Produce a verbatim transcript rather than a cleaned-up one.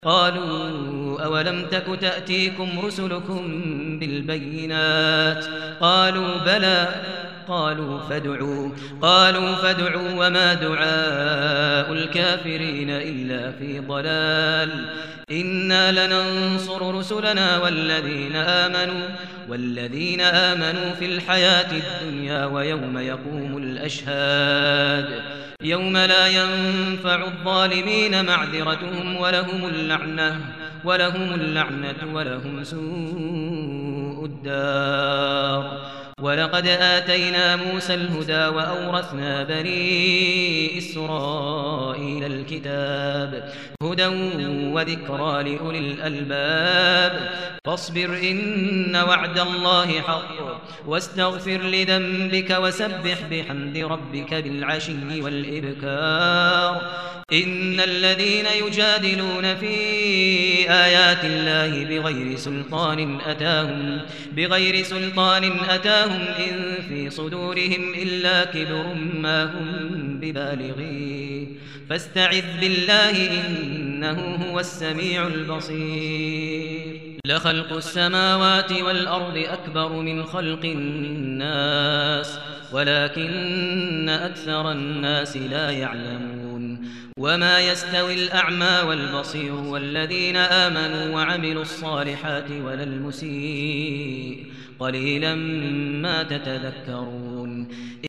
قالوا أولم تك تأتيكم رسلكم بالبينات قالوا بلى قالوا فادعوا قالوا فادعوا وما دعاء الكافرين إلا في ضلال إنا لننصر رسلنا والذين آمنوا والذين آمنوا في الحياة الدنيا ويوم يقوم الأشهاد يوم لا ينفع الظالمين معذرتهم ولهم اللعنة ولهم اللعنة ولهم سوء الدار ولقد آتينا موسى الهدى وأورثنا بني إسرائيل الكتاب هدى وذكرى لأولي الألباب فاصبر إن وعد الله حق واستغفر لذنبك وسبح بحمد ربك بالعشي والإبكار إن الذين يجادلون في آيات الله بغير سلطان أتاهم بغير سلطان أتاهم إن في صدورهم إلا كبر ما هم ببالغيه فاستعذ بالله إنه هو السميع البصير لخلق السماوات والأرض أكبر من خلق الناس ولكن أكثر الناس لا يعلمون وما يستوي الأعمى والبصير والذين آمنوا وعملوا الصالحات ولا المسيء قليلا ما تتذكرون